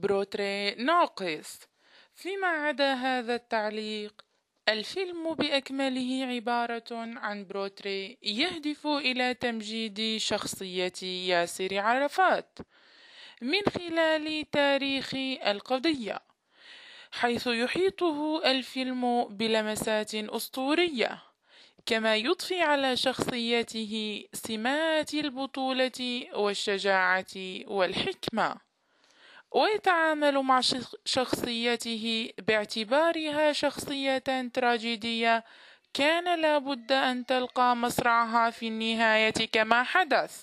بروتري ناقص. فيما عدا هذا التعليق، الفيلم بأكمله عبارة عن بروتري يهدف إلى تمجيد شخصية ياسر عرفات من خلال تاريخ القضية، حيث يحيطه الفيلم بلمسات أسطورية، كما يضفي على شخصيته سمات البطولة والشجاعة والحكمة، ويتعامل مع شخصيته باعتبارها شخصية تراجيدية كان لابد أن تلقى مصرعها في النهاية كما حدث.